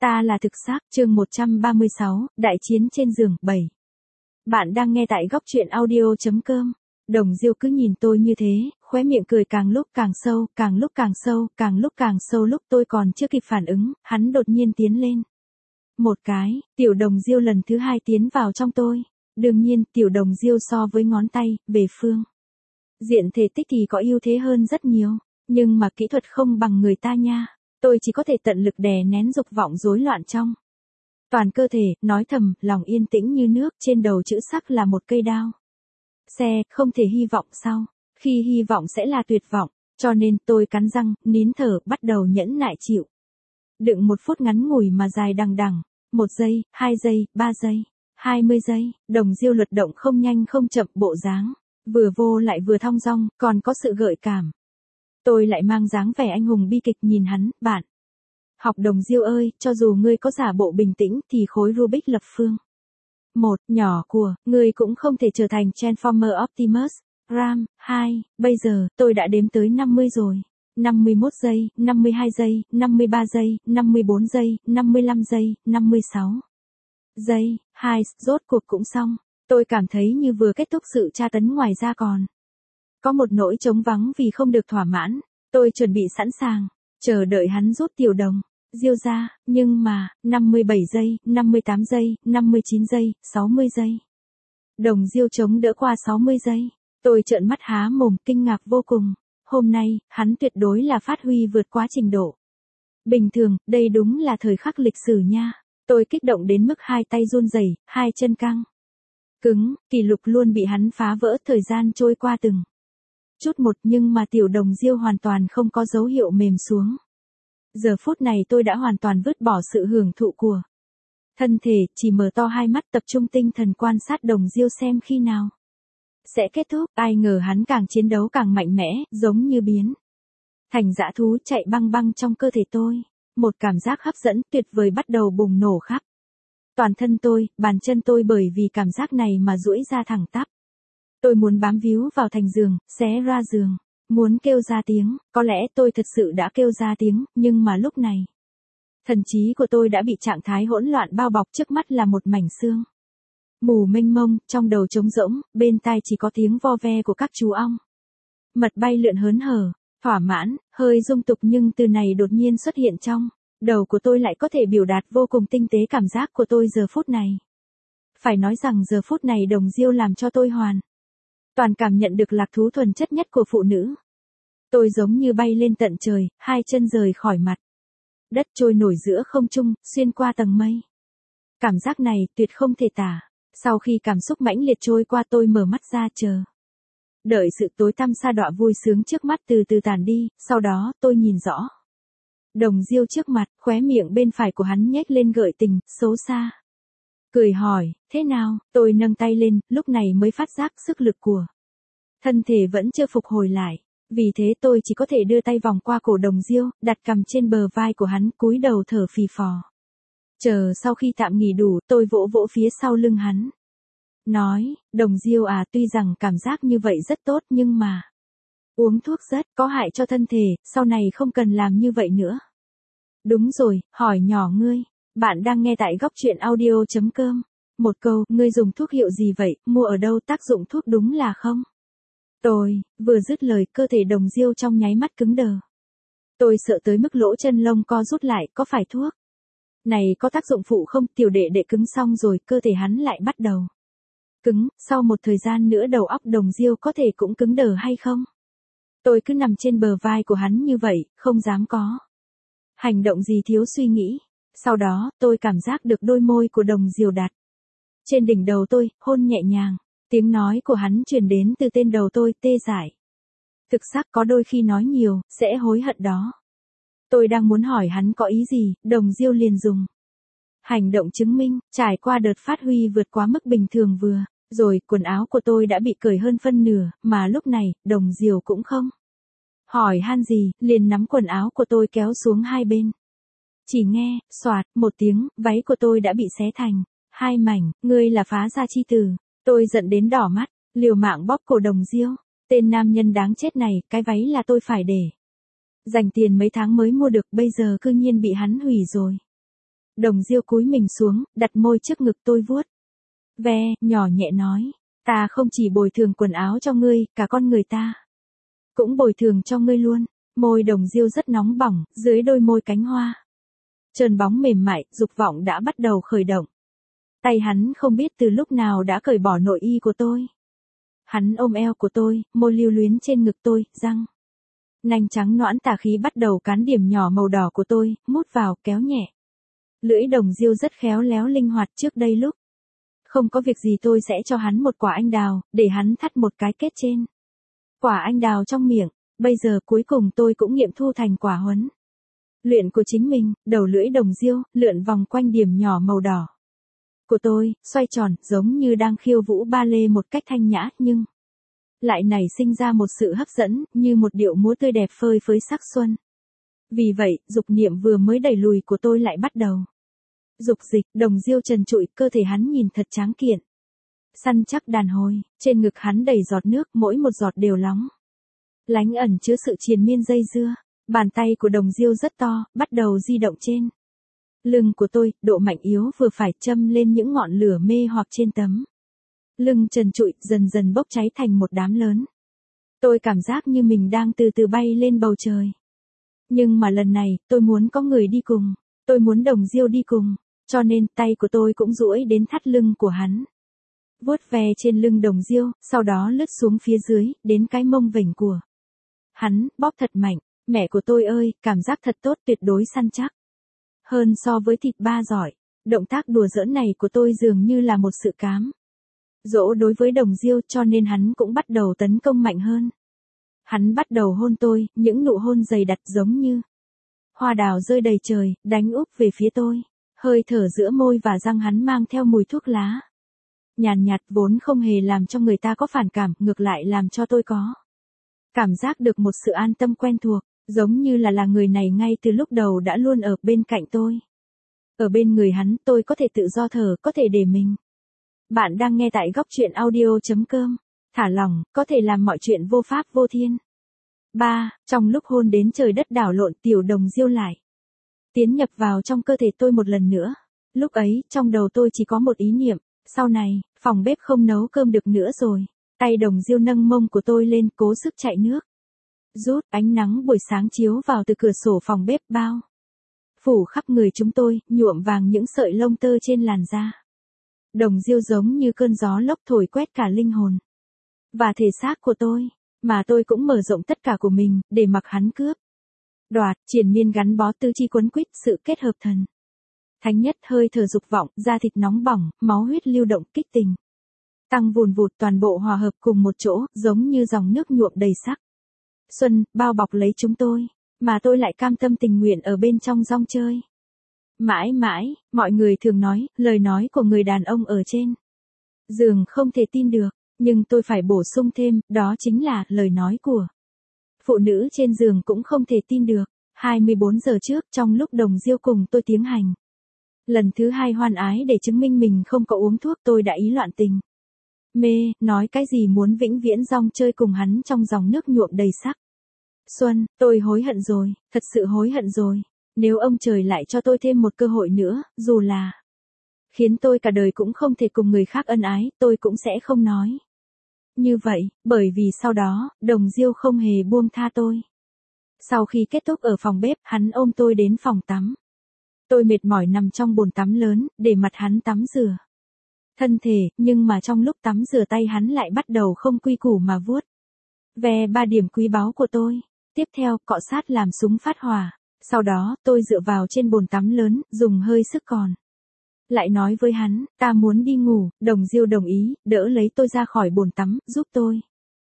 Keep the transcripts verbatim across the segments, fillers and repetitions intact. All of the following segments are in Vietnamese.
Ta là thực xác, chương một trăm ba mươi sáu, đại chiến trên giường, bảy. Bạn đang nghe tại góc truyện audio.com. Đồng Diêu cứ nhìn tôi như thế, khóe miệng cười càng lúc càng sâu, càng lúc càng sâu, càng lúc càng sâu. Lúc tôi còn chưa kịp phản ứng, hắn đột nhiên tiến lên. Một cái, tiểu Đồng Diêu lần thứ hai tiến vào trong tôi. Đương nhiên, tiểu Đồng Diêu so với ngón tay, về phương diện thể tích thì có ưu thế hơn rất nhiều, nhưng mà kỹ thuật không bằng người ta nha. Tôi chỉ có thể tận lực đè nén dục vọng rối loạn trong toàn cơ thể, nói thầm, lòng yên tĩnh như nước, trên đầu chữ sắc là một cây đao. Xe, không thể hy vọng sao? Khi hy vọng sẽ là tuyệt vọng, cho nên tôi cắn răng, nín thở, bắt đầu nhẫn nại chịu. Đựng một phút ngắn ngủi mà dài đằng đằng, một giây, hai giây, ba giây, hai mươi giây, Đồng Diêu luật động không nhanh không chậm, bộ dáng vừa vô lại vừa thong dong, còn có sự gợi cảm. Tôi lại mang dáng vẻ anh hùng bi kịch nhìn hắn, bạn. Học Đồng Diêu ơi, cho dù ngươi có giả bộ bình tĩnh thì khối Rubik lập phương một, nhỏ của, ngươi cũng không thể trở thành Transformer Optimus Prime. Hai, bây giờ, tôi đã đếm tới năm mươi rồi. năm mươi mốt giây, năm mươi hai giây, năm mươi ba giây, năm mươi bốn giây, năm mươi lăm giây, năm mươi sáu giây, hai, rốt cuộc cũng xong. Tôi cảm thấy như vừa kết thúc sự tra tấn, ngoài ra còn có một nỗi trống vắng vì không được thỏa mãn. Tôi chuẩn bị sẵn sàng, chờ đợi hắn rút tiểu Đồng Diêu ra, nhưng mà, năm mươi bảy giây, năm mươi tám giây, năm mươi chín giây, sáu mươi giây. Đồng Diêu chống đỡ qua sáu mươi giây. Tôi trợn mắt há mồm, kinh ngạc vô cùng. Hôm nay, hắn tuyệt đối là phát huy vượt quá trình độ bình thường, đây đúng là thời khắc lịch sử nha. Tôi kích động đến mức hai tay run rẩy, hai chân căng cứng, kỷ lục luôn bị hắn phá vỡ, thời gian trôi qua từng chút một, nhưng mà tiểu Đồng Diêu hoàn toàn không có dấu hiệu mềm xuống. Giờ phút này tôi đã hoàn toàn vứt bỏ sự hưởng thụ của thân thể, chỉ mở to hai mắt tập trung tinh thần quan sát Đồng Diêu xem khi nào sẽ kết thúc. Ai ngờ hắn càng chiến đấu càng mạnh mẽ, giống như biến thành dã thú chạy băng băng trong cơ thể tôi. Một cảm giác hấp dẫn tuyệt vời bắt đầu bùng nổ khắp toàn thân tôi, bàn chân tôi bởi vì cảm giác này mà duỗi ra thẳng tắp. Tôi muốn bám víu vào thành giường, xé ra giường, muốn kêu ra tiếng, có lẽ tôi thật sự đã kêu ra tiếng, nhưng mà lúc này, thần trí của tôi đã bị trạng thái hỗn loạn bao bọc, trước mắt là một mảnh sương mù mênh mông, trong đầu trống rỗng, bên tai chỉ có tiếng vo ve của các chú ong mật bay lượn hớn hở, thỏa mãn, hơi dung tục, nhưng từ này đột nhiên xuất hiện trong đầu của tôi lại có thể biểu đạt vô cùng tinh tế cảm giác của tôi giờ phút này. Phải nói rằng giờ phút này Đồng Diêu làm cho tôi hoàn toàn cảm nhận được lạc thú thuần chất nhất của phụ nữ. Tôi giống như bay lên tận trời, hai chân rời khỏi mặt đất, trôi nổi giữa không trung, xuyên qua tầng mây. Cảm giác này tuyệt không thể tả. Sau khi cảm xúc mãnh liệt trôi qua, tôi mở mắt ra chờ đợi sự tối tăm sa đọa vui sướng trước mắt từ từ tàn đi. Sau đó tôi nhìn rõ Đồng Diêu trước mặt, khóe miệng bên phải của hắn nhếch lên gợi tình, xấu xa. Cười hỏi, thế nào? Tôi nâng tay lên, lúc này mới phát giác sức lực của thân thể vẫn chưa phục hồi lại. Vì thế tôi chỉ có thể đưa tay vòng qua cổ Đồng Diêu, đặt cằm trên bờ vai của hắn, cúi đầu thở phì phò. Chờ sau khi tạm nghỉ đủ, tôi vỗ vỗ phía sau lưng hắn. Nói, Đồng Diêu à, tuy rằng cảm giác như vậy rất tốt, nhưng mà uống thuốc rất có hại cho thân thể, sau này không cần làm như vậy nữa. Đúng rồi, hỏi nhỏ ngươi. Bạn đang nghe tại góc truyện audio.com. Một câu, ngươi dùng thuốc hiệu gì vậy, mua ở đâu, tác dụng thuốc đúng là không? Tôi, vừa dứt lời, cơ thể Đồng Diêu trong nháy mắt cứng đờ. Tôi sợ tới mức lỗ chân lông co rút lại, có phải thuốc này có tác dụng phụ không? Tiểu đệ đệ cứng xong rồi, cơ thể hắn lại bắt đầu cứng, sau một thời gian nữa đầu óc Đồng Diêu có thể cũng cứng đờ hay không? Tôi cứ nằm trên bờ vai của hắn như vậy, không dám có hành động gì thiếu suy nghĩ. Sau đó, tôi cảm giác được đôi môi của Đồng Diêu đặt trên đỉnh đầu tôi, hôn nhẹ nhàng. Tiếng nói của hắn truyền đến từ tên đầu tôi, tê dại. Thực xác, có đôi khi nói nhiều, sẽ hối hận đó. Tôi đang muốn hỏi hắn có ý gì, Đồng Diêu liền dùng hành động chứng minh. Trải qua đợt phát huy vượt quá mức bình thường vừa rồi, quần áo của tôi đã bị cởi hơn phân nửa, mà lúc này, Đồng Diêu cũng không hỏi han gì, liền nắm quần áo của tôi kéo xuống hai bên. Chỉ nghe, xoạt, một tiếng, váy của tôi đã bị xé thành hai mảnh. Ngươi là phá gia chi tử. Tôi giận đến đỏ mắt, liều mạng bóp cổ Đồng Diêu. Tên nam nhân đáng chết này, cái váy là tôi phải để dành tiền mấy tháng mới mua được, bây giờ cư nhiên bị hắn hủy rồi. Đồng Diêu cúi mình xuống, đặt môi trước ngực tôi vuốt ve, nhỏ nhẹ nói, ta không chỉ bồi thường quần áo cho ngươi, cả con người ta cũng bồi thường cho ngươi luôn. Môi Đồng Diêu rất nóng bỏng, dưới đôi môi cánh hoa trơn bóng mềm mại, dục vọng đã bắt đầu khởi động. Tay hắn không biết từ lúc nào đã cởi bỏ nội y của tôi. Hắn ôm eo của tôi, môi lưu luyến trên ngực tôi, răng nanh trắng nõn tà khí bắt đầu cán điểm nhỏ màu đỏ của tôi, mút vào, kéo nhẹ. Lưỡi Đồng Diêu rất khéo léo linh hoạt. Trước đây lúc không có việc gì tôi sẽ cho hắn một quả anh đào, để hắn thắt một cái kết trên quả anh đào trong miệng. Bây giờ cuối cùng tôi cũng nghiệm thu thành quả huấn luyện của chính mình. Đầu lưỡi Đồng Diêu lượn vòng quanh điểm nhỏ màu đỏ của tôi, xoay tròn, giống như đang khiêu vũ ba lê một cách thanh nhã, nhưng lại nảy sinh ra một sự hấp dẫn, như một điệu múa tươi đẹp phơi phới sắc xuân. Vì vậy, dục niệm vừa mới đẩy lùi của tôi lại bắt đầu dục dịch. Đồng Diêu trần trụi, cơ thể hắn nhìn thật tráng kiện, săn chắc đàn hồi. Trên ngực hắn đầy giọt nước, mỗi một giọt đều lóng lánh ẩn chứa sự triền miên dây dưa. Bàn tay của Đồng Diêu rất to, bắt đầu di động trên lưng của tôi, độ mạnh yếu vừa phải, châm lên những ngọn lửa mê hoặc trên tấm lưng trần trụi, dần dần bốc cháy thành một đám lớn. Tôi cảm giác như mình đang từ từ bay lên bầu trời. Nhưng mà lần này, tôi muốn có người đi cùng. Tôi muốn Đồng Diêu đi cùng. Cho nên, tay của tôi cũng duỗi đến thắt lưng của hắn. Vuốt ve trên lưng Đồng Diêu, sau đó lướt xuống phía dưới, đến cái mông vểnh của hắn, bóp thật mạnh. Mẹ của tôi ơi, cảm giác thật tốt, tuyệt đối săn chắc hơn so với thịt ba giỏi. Động tác đùa giỡn này của tôi dường như là một sự cám dỗ đối với Đồng Diêu, cho nên hắn cũng bắt đầu tấn công mạnh hơn. Hắn bắt đầu hôn tôi, những nụ hôn dày đặc giống như hoa đào rơi đầy trời, đánh úp về phía tôi. Hơi thở giữa môi và răng hắn mang theo mùi thuốc lá nhàn nhạt, vốn không hề làm cho người ta có phản cảm, ngược lại làm cho tôi có cảm giác được một sự an tâm quen thuộc, giống như là là người này ngay từ lúc đầu đã luôn ở bên cạnh tôi. Ở bên người hắn, tôi có thể tự do thở, có thể để mình. Bạn đang nghe tại góc truyện audio chấm com. Thả lỏng, có thể làm mọi chuyện vô pháp vô thiên. ba. Trong lúc hôn đến trời đất đảo lộn, tiểu Đồng Diêu lại tiến nhập vào trong cơ thể tôi một lần nữa. Lúc ấy, trong đầu tôi chỉ có một ý niệm, sau này, phòng bếp không nấu cơm được nữa rồi. Tay Đồng Diêu nâng mông của tôi lên, cố sức chạy nước rút. Ánh nắng buổi sáng chiếu vào từ cửa sổ phòng bếp bao phủ khắp người chúng tôi, nhuộm vàng những sợi lông tơ trên làn da. Đồng Diêu giống như cơn gió lốc thổi quét cả linh hồn và thể xác của tôi, mà tôi cũng mở rộng tất cả của mình, để mặc hắn cướp đoạt. Triền miên gắn bó, tư chi quấn quýt, sự kết hợp thần thánh nhất, hơi thở dục vọng, da thịt nóng bỏng, máu huyết lưu động, kích tình tăng vùn vụt, toàn bộ hòa hợp cùng một chỗ, giống như dòng nước nhuộm đầy sắc xuân, bao bọc lấy chúng tôi, mà tôi lại cam tâm tình nguyện ở bên trong rong chơi. Mãi mãi, mọi người thường nói, lời nói của người đàn ông ở trên giường không thể tin được, nhưng tôi phải bổ sung thêm, đó chính là lời nói của phụ nữ trên giường cũng không thể tin được. hai mươi bốn giờ trước, trong lúc Đồng Diêu cùng tôi tiến hành lần thứ hai hoan ái để chứng minh mình không có uống thuốc, tôi đã ý loạn tình mê, nói cái gì muốn vĩnh viễn rong chơi cùng hắn trong dòng nước nhuộm đầy sắc xuân. Tôi hối hận rồi, thật sự hối hận rồi. Nếu ông trời lại cho tôi thêm một cơ hội nữa, dù là khiến tôi cả đời cũng không thể cùng người khác ân ái, tôi cũng sẽ không nói như vậy, bởi vì sau đó, Đồng Diêu không hề buông tha tôi. Sau khi kết thúc ở phòng bếp, hắn ôm tôi đến phòng tắm. Tôi mệt mỏi nằm trong bồn tắm lớn, để mặt hắn tắm rửa thân thể, nhưng mà trong lúc tắm rửa tay hắn lại bắt đầu không quy củ mà vuốt ve ba điểm quý báu của tôi. Tiếp theo, cọ sát làm súng phát hỏa. Sau đó, tôi dựa vào trên bồn tắm lớn, dùng hơi sức còn lại nói với hắn, ta muốn đi ngủ. Đồng Diêu đồng ý, đỡ lấy tôi ra khỏi bồn tắm, giúp tôi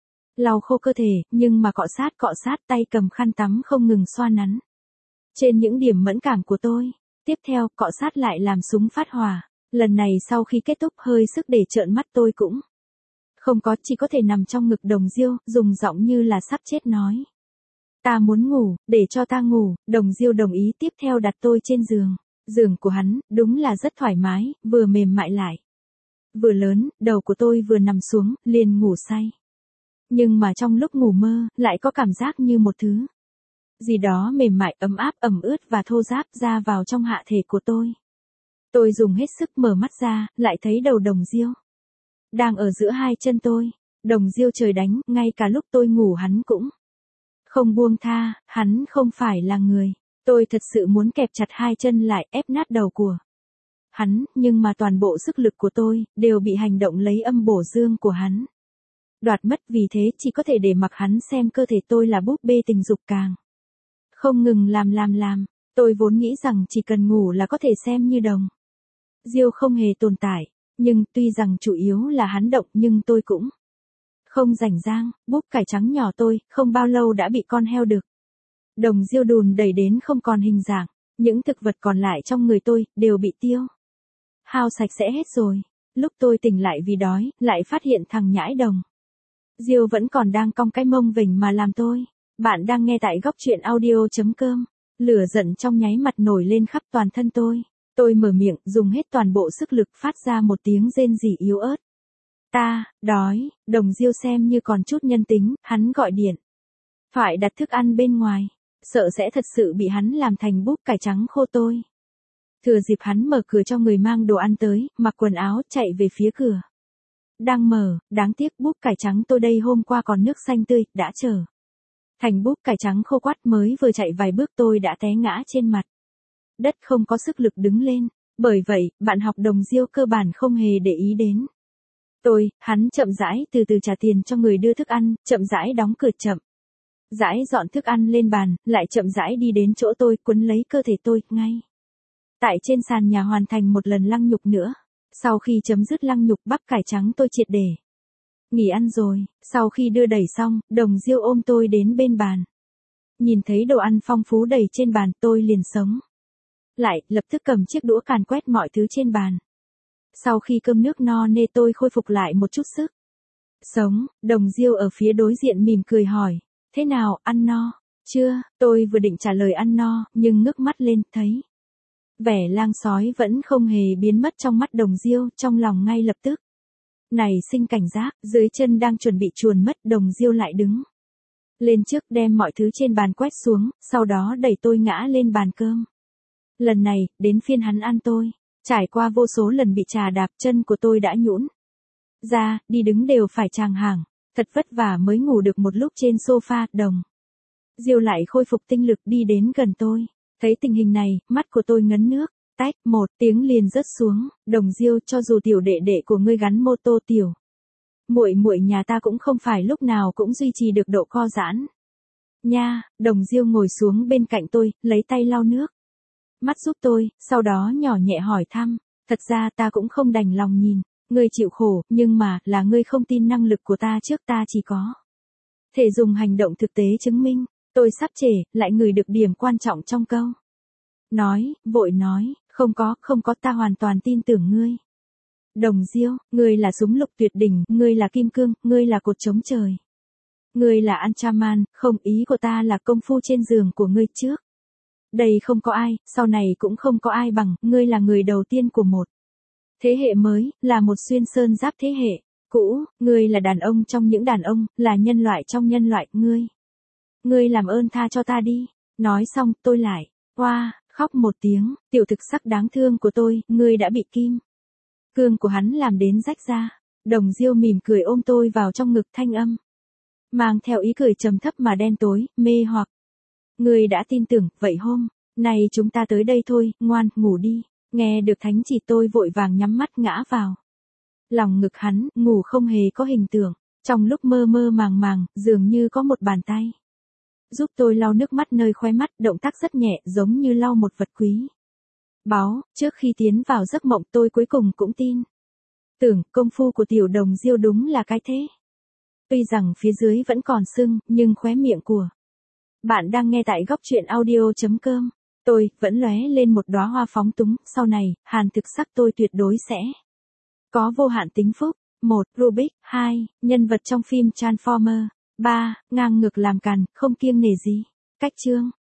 lau khô cơ thể, nhưng mà cọ sát cọ sát, tay cầm khăn tắm không ngừng xoa nắn trên những điểm mẫn cảm của tôi. Tiếp theo, cọ sát lại làm súng phát hỏa. Lần này sau khi kết thúc, hơi sức để trợn mắt tôi cũng không có, chỉ có thể nằm trong ngực Đồng Diêu, dùng giọng như là sắp chết nói, ta muốn ngủ, để cho ta ngủ. Đồng Diêu đồng ý, tiếp theo đặt tôi trên giường. Giường của hắn, đúng là rất thoải mái, vừa mềm mại lại vừa lớn, đầu của tôi vừa nằm xuống, liền ngủ say. Nhưng mà trong lúc ngủ mơ, lại có cảm giác như một thứ gì đó mềm mại, ấm áp, ẩm ướt và thô ráp ra vào trong hạ thể của tôi. Tôi dùng hết sức mở mắt ra, lại thấy đầu Đồng Diêu đang ở giữa hai chân tôi. Đồng Diêu trời đánh, ngay cả lúc tôi ngủ hắn cũng không buông tha, hắn không phải là người. Tôi thật sự muốn kẹp chặt hai chân lại, ép nát đầu của hắn, nhưng mà toàn bộ sức lực của tôi đều bị hành động lấy âm bổ dương của hắn đoạt mất, vì thế chỉ có thể để mặc hắn xem cơ thể tôi là búp bê tình dục càng không ngừng làm làm làm. Tôi vốn nghĩ rằng chỉ cần ngủ là có thể xem như Đồng Diêu không hề tồn tại, nhưng tuy rằng chủ yếu là hắn động nhưng tôi cũng không rảnh rang. Búp cải trắng nhỏ tôi không bao lâu đã bị con heo đực Đồng Diêu đùn đẩy đến không còn hình dạng, những thực vật còn lại trong người tôi đều bị tiêu hao sạch sẽ hết rồi. Lúc tôi tỉnh lại vì đói, lại phát hiện thằng nhãi Đồng Diêu vẫn còn đang cong cái mông vểnh mà làm tôi. Bạn đang nghe tại góc truyện audio.com. Lửa giận trong nháy mặt nổi lên khắp toàn thân tôi. Tôi mở miệng, dùng hết toàn bộ sức lực phát ra một tiếng rên rỉ yếu ớt. Ta, đói. Đồng Diêu xem như còn chút nhân tính, hắn gọi điện phải đặt thức ăn bên ngoài, sợ sẽ thật sự bị hắn làm thành búp cải trắng khô tôi. Thừa dịp hắn mở cửa cho người mang đồ ăn tới, mặc quần áo chạy về phía cửa đang mở. Đáng tiếc búp cải trắng tôi đây hôm qua còn nước xanh tươi, đã trở thành búp cải trắng khô quắt, mới vừa chạy vài bước tôi đã té ngã trên mặt đất, không có sức lực đứng lên. Bởi vậy, bạn học Đồng Diêu cơ bản không hề để ý đến tôi. Hắn chậm rãi từ từ trả tiền cho người đưa thức ăn, chậm rãi đóng cửa, chậm rãi dọn thức ăn lên bàn, lại chậm rãi đi đến chỗ tôi, quấn lấy cơ thể tôi, ngay tại trên sàn nhà hoàn thành một lần lăng nhục nữa. Sau khi chấm dứt lăng nhục, bắp cải trắng tôi triệt để nghỉ ăn rồi. Sau khi đưa đẩy xong, Đồng Diêu ôm tôi đến bên bàn. Nhìn thấy đồ ăn phong phú đầy trên bàn, tôi liền sống lại, lập tức cầm chiếc đũa càn quét mọi thứ trên bàn. Sau khi cơm nước no nê, tôi khôi phục lại một chút sức sống. Đồng Diêu ở phía đối diện mỉm cười hỏi, thế nào, ăn no chưa? Tôi vừa định trả lời ăn no, nhưng ngước mắt lên, thấy vẻ lang sói vẫn không hề biến mất trong mắt Đồng Diêu, trong lòng ngay lập tức nảy sinh cảnh giác. Dưới chân đang chuẩn bị chuồn mất, Đồng Diêu lại đứng lên trước, đem mọi thứ trên bàn quét xuống, sau đó đẩy tôi ngã lên bàn cơm. Lần này, đến phiên hắn ăn tôi. Trải qua vô số lần bị trà đạp, chân của tôi đã nhũn ra, đi đứng đều phải tràng hàng. Thật vất vả mới ngủ được một lúc trên sofa. Đồng Diêu lại khôi phục tinh lực đi đến gần tôi. Thấy tình hình này, mắt của tôi ngấn nước. Tách, một tiếng liền rớt xuống. Đồng Diêu, cho dù tiểu đệ đệ của ngươi gắn mô tô, tiểu muội muội nhà ta cũng không phải lúc nào cũng duy trì được độ co giãn nha. Đồng Diêu ngồi xuống bên cạnh tôi, lấy tay lau nước mắt giúp tôi, sau đó nhỏ nhẹ hỏi thăm, thật ra ta cũng không đành lòng nhìn ngươi chịu khổ, nhưng mà, là ngươi không tin năng lực của ta trước, ta chỉ có thể dùng hành động thực tế chứng minh. Tôi sắp trễ, lại ngửi được điểm quan trọng trong câu nói, vội nói, không có, không có, ta hoàn toàn tin tưởng ngươi. Đồng Diêu, ngươi là súng lục tuyệt đỉnh, ngươi là kim cương, ngươi là cột chống trời. Ngươi là Anchaman, không, ý của ta là công phu trên giường của ngươi trước đây không có ai, sau này cũng không có ai bằng, ngươi là người đầu tiên của một thế hệ mới, là một xuyên sơn giáp thế hệ cũ, ngươi là đàn ông trong những đàn ông, là nhân loại trong nhân loại, ngươi. Ngươi làm ơn tha cho ta đi. Nói xong, tôi lại, oa, khóc một tiếng, tiểu thực sắc đáng thương của tôi, ngươi đã bị kim cương của hắn làm đến rách ra. Đồng Diêu mỉm cười ôm tôi vào trong ngực, thanh âm mang theo ý cười trầm thấp mà đen tối, mê hoặc. Ngươi đã tin tưởng, vậy hôm nay chúng ta tới đây thôi, ngoan, ngủ đi. Nghe được thánh chỉ, tôi vội vàng nhắm mắt ngã vào lòng ngực hắn, ngủ không hề có hình tượng. Trong lúc mơ mơ màng màng, dường như có một bàn tay giúp tôi lau nước mắt nơi khóe mắt, động tác rất nhẹ, giống như lau một vật quý báu. Trước khi tiến vào giấc mộng, tôi cuối cùng cũng tin tưởng công phu của tiểu Đồng Diêu đúng là cái thế. Tuy rằng phía dưới vẫn còn sưng, nhưng khóe miệng của bạn đang nghe tại góc truyện audio.com. Tôi vẫn lóe lên một đóa hoa phóng túng. Sau này, hàn thực sắc tôi tuyệt đối sẽ có vô hạn tính phúc. một. Rubik. hai. Nhân vật trong phim Transformer. ba. Ngang ngược làm càn, không kiêng nể gì. Cách chương